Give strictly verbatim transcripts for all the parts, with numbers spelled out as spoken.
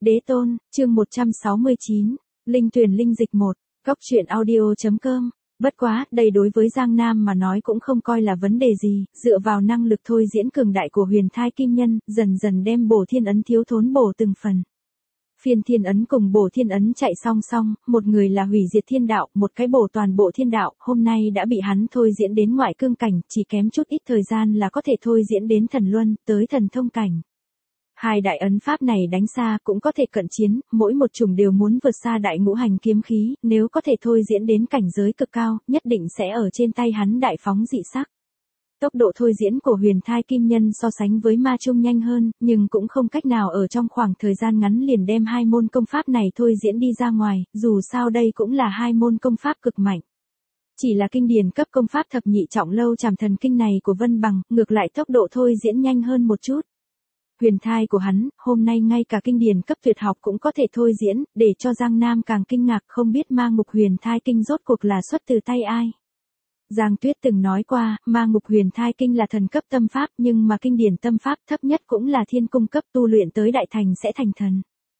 Đế tôn, chương một trăm sáu mươi chín, Linh tuyển linh dịch một, Cóc truyện audio.com. Bất quá, đây đối với Giang Nam mà nói cũng không coi là vấn đề gì, dựa vào năng lực thôi diễn cường đại của huyền thai kim nhân, dần dần đem bổ thiên ấn thiếu thốn bổ từng phần. Phiên thiên ấn cùng bổ thiên ấn chạy song song, một người là hủy diệt thiên đạo, một cái bổ toàn bộ thiên đạo, hôm nay đã bị hắn thôi diễn đến ngoại cương cảnh, chỉ kém chút ít thời gian là có thể thôi diễn đến thần luân, tới thần thông cảnh. Hai đại ấn pháp này đánh xa cũng có thể cận chiến, mỗi một chủng đều muốn vượt xa đại ngũ hành kiếm khí, nếu có thể thôi diễn đến cảnh giới cực cao, nhất định sẽ ở trên tay hắn đại phóng dị sắc. Tốc độ thôi diễn của huyền thai kim nhân so sánh với ma trung nhanh hơn, nhưng cũng không cách nào ở trong khoảng thời gian ngắn liền đem hai môn công pháp này thôi diễn đi ra ngoài, dù sao đây cũng là hai môn công pháp cực mạnh. Chỉ là kinh điển cấp công pháp thập nhị trọng lâu trảm thần kinh này của Vân Bằng, ngược lại tốc độ thôi diễn nhanh hơn một chút. Huyền thai của hắn, hôm nay ngay cả kinh điển cấp tuyệt học cũng có thể thôi diễn, để cho Giang Nam càng kinh ngạc không biết ma ngục huyền thai kinh rốt cuộc là xuất từ tay ai. Giang Tuyết từng nói qua, ma ngục huyền thai kinh là thần cấp tâm pháp nhưng mà kinh điển tâm pháp thấp nhất cũng là thiên cung cấp, tu luyện tới đại thành sẽ thành thần.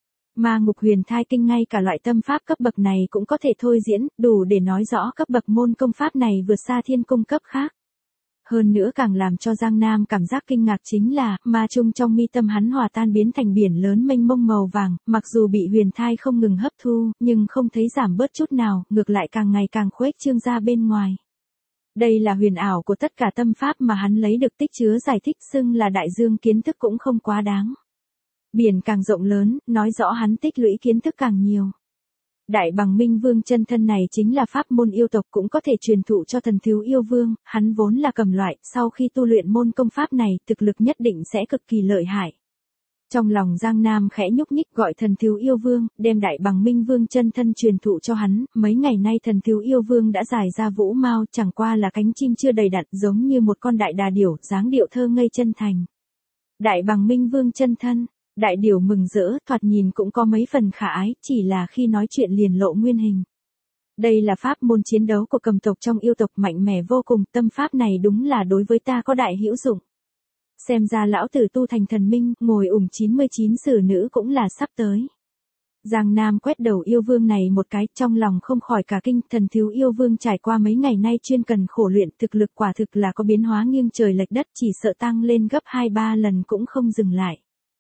Ma ngục huyền thai kinh ngay cả loại tâm pháp cấp bậc này cũng có thể thôi diễn, đủ để nói rõ cấp bậc môn công pháp này vượt xa thiên cung cấp khác. Hơn nữa càng làm cho Giang Nam cảm giác kinh ngạc chính là, ma trung trong mi tâm hắn hòa tan biến thành biển lớn mênh mông màu vàng, mặc dù bị huyền thai không ngừng hấp thu, nhưng không thấy giảm bớt chút nào, ngược lại càng ngày càng khuếch trương ra bên ngoài. Đây là huyền ảo của tất cả tâm pháp mà hắn lấy được tích chứa giải thích, xưng là đại dương kiến thức cũng không quá đáng. Biển càng rộng lớn, nói rõ hắn tích lũy kiến thức càng nhiều. Đại Bằng Minh Vương chân thân này chính là pháp môn yêu tộc cũng có thể truyền thụ cho thần thiếu yêu vương, hắn vốn là cầm loại, sau khi tu luyện môn công pháp này, thực lực nhất định sẽ cực kỳ lợi hại. Trong lòng Giang Nam khẽ nhúc nhích gọi thần thiếu yêu vương, đem Đại Bằng Minh Vương chân thân truyền thụ cho hắn, mấy ngày nay thần thiếu yêu vương đã giải ra vũ mao, chẳng qua là cánh chim chưa đầy đặn, giống như một con đại đà điểu, dáng điệu thơ ngây chân thành. Đại Bằng Minh Vương chân thân, đại điểu mừng rỡ, thoạt nhìn cũng có mấy phần khả ái, chỉ là khi nói chuyện liền lộ nguyên hình. Đây là pháp môn chiến đấu của cầm tộc trong yêu tộc mạnh mẽ vô cùng, tâm pháp này đúng là đối với ta có đại hữu dụng. Xem ra lão tử tu thành thần minh, ngồi ủng chín mươi chín sử nữ cũng là sắp tới. Giang Nam quét đầu yêu vương này một cái, trong lòng không khỏi cả kinh, thần thiếu yêu vương trải qua mấy ngày nay chuyên cần khổ luyện, thực lực quả thực là có biến hóa nghiêng trời lệch đất, chỉ sợ tăng lên gấp hai ba lần cũng không dừng lại.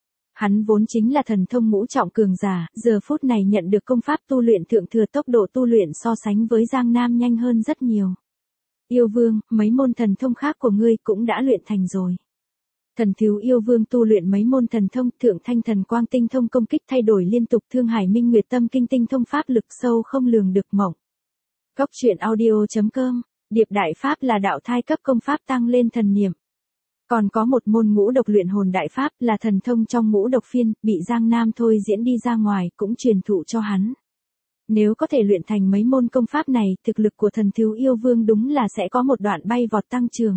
Hắn vốn chính là thần thông ngũ trọng cường giả, giờ phút này nhận được công pháp tu luyện thượng thừa, tốc độ tu luyện so sánh với Giang Nam nhanh hơn rất nhiều. Yêu vương, mấy môn thần thông khác của ngươi cũng đã luyện thành rồi. Thần thiếu yêu vương tu luyện mấy môn thần thông, thượng thanh thần quang tinh thông công kích thay đổi liên tục, thương hải minh nguyệt tâm kinh tinh thông pháp lực sâu không lường được mộng. Cóc truyện audio.com, điệp đại pháp là đạo thai cấp công pháp tăng lên thần niệm. Còn có một môn ngũ độc luyện hồn đại pháp là thần thông trong ngũ độc phiên, bị Giang Nam thôi diễn đi ra ngoài, cũng truyền thụ cho hắn. Nếu có thể luyện thành mấy môn công pháp này, thực lực của thần thiếu yêu vương đúng là sẽ có một đoạn bay vọt tăng trường.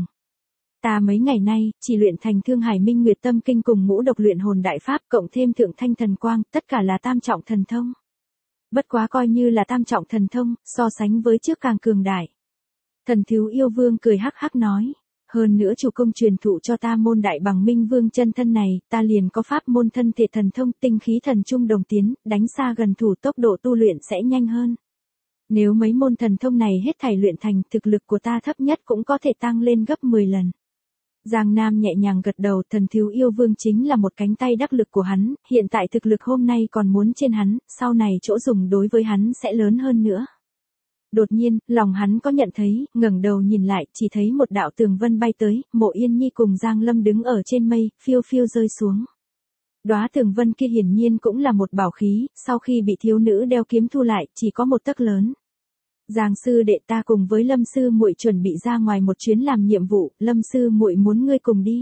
Ta mấy ngày nay, chỉ luyện thành thương hải minh nguyệt tâm kinh cùng ngũ độc luyện hồn đại pháp, cộng thêm thượng thanh thần quang, tất cả là tam trọng thần thông. Bất quá coi như là tam trọng thần thông, so sánh với trước càng cường đại. Thần thiếu yêu vương cười hắc hắc nói. Hơn nữa chủ công truyền thụ cho ta môn Đại Bằng Minh Vương chân thân này, ta liền có pháp môn thân thể thần thông, tinh khí thần trung đồng tiến, đánh xa gần thủ, tốc độ tu luyện sẽ nhanh hơn. Nếu mấy môn thần thông này hết thảy luyện thành, thực lực của ta thấp nhất cũng có thể tăng lên gấp mười lần. Giang Nam nhẹ nhàng gật đầu, thần thiếu yêu vương chính là một cánh tay đắc lực của hắn, hiện tại thực lực hôm nay còn muốn trên hắn, sau này chỗ dùng đối với hắn sẽ lớn hơn nữa. Đột nhiên, lòng hắn có nhận thấy, ngẩng đầu nhìn lại, chỉ thấy một đạo tường vân bay tới, Mộ Yên Nhi cùng Giang Lâm đứng ở trên mây, phiêu phiêu rơi xuống. Đóa tường vân kia hiển nhiên cũng là một bảo khí, sau khi bị thiếu nữ đeo kiếm thu lại, chỉ có một tấc lớn. Giang sư đệ, ta cùng với Lâm sư muội chuẩn bị ra ngoài một chuyến làm nhiệm vụ, Lâm sư muội muốn ngươi cùng đi.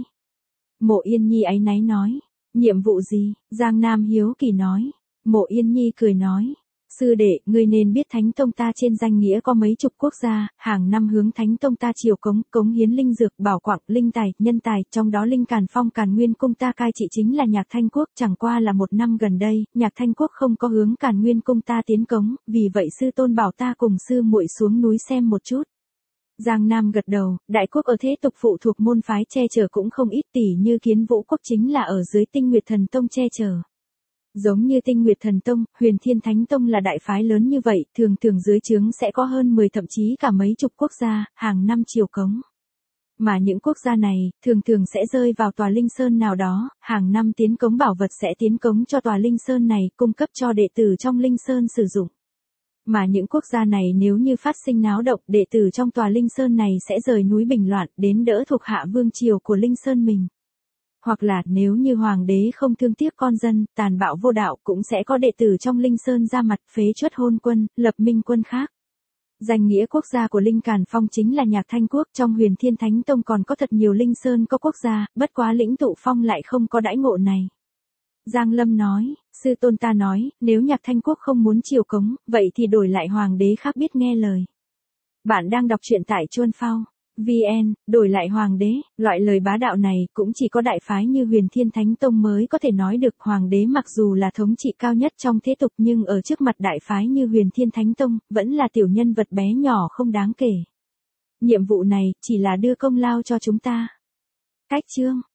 Mộ Yên Nhi áy náy nói, nhiệm vụ gì? Giang Nam hiếu kỳ nói. Mộ Yên Nhi cười nói. Sư đệ, ngươi nên biết Thánh Tông ta trên danh nghĩa có mấy chục quốc gia, hàng năm hướng Thánh Tông ta chiều cống, cống hiến linh dược, bảo quặng, linh tài, nhân tài, trong đó linh Càn Phong Càn Nguyên cung ta cai trị chính là Nhạc Thanh Quốc, chẳng qua là một năm gần đây, Nhạc Thanh Quốc không có hướng Càn Nguyên cung ta tiến cống, vì vậy sư tôn bảo ta cùng sư muội xuống núi xem một chút. Giang Nam gật đầu, đại quốc ở thế tục phụ thuộc môn phái che chở cũng không ít, tỷ như Kiến Vũ Quốc chính là ở dưới Tinh Nguyệt Thần Tông che chở. Giống như Tinh Nguyệt Thần Tông, Huyền Thiên Thánh Tông là đại phái lớn như vậy, thường thường dưới trướng sẽ có hơn mười thậm chí cả mấy chục quốc gia, hàng năm triều cống. Mà những quốc gia này, thường thường sẽ rơi vào tòa linh sơn nào đó, hàng năm tiến cống bảo vật sẽ tiến cống cho tòa linh sơn này, cung cấp cho đệ tử trong linh sơn sử dụng. Mà những quốc gia này nếu như phát sinh náo động, đệ tử trong tòa linh sơn này sẽ rời núi bình loạn, đến đỡ thuộc hạ vương triều của linh sơn mình. Hoặc là nếu như hoàng đế không thương tiếc con dân, tàn bạo vô đạo, cũng sẽ có đệ tử trong linh sơn ra mặt phế truất hôn quân, lập minh quân khác. Danh nghĩa quốc gia của Linh Càn Phong chính là Nhạc Thanh Quốc, trong Huyền Thiên Thánh Tông còn có thật nhiều linh sơn có quốc gia, bất quá lĩnh tụ phong lại không có đãi ngộ này. Giang Lâm nói, sư tôn ta nói, nếu Nhạc Thanh Quốc không muốn triều cống, vậy thì đổi lại hoàng đế khác biết nghe lời. Bạn đang đọc truyện tại Chuan Phao vê en, đổi lại hoàng đế, loại lời bá đạo này cũng chỉ có đại phái như Huyền Thiên Thánh Tông mới có thể nói được. Hoàng đế mặc dù là thống trị cao nhất trong thế tục nhưng ở trước mặt đại phái như Huyền Thiên Thánh Tông, vẫn là tiểu nhân vật bé nhỏ không đáng kể. Nhiệm vụ này chỉ là đưa công lao cho chúng ta. Cách chương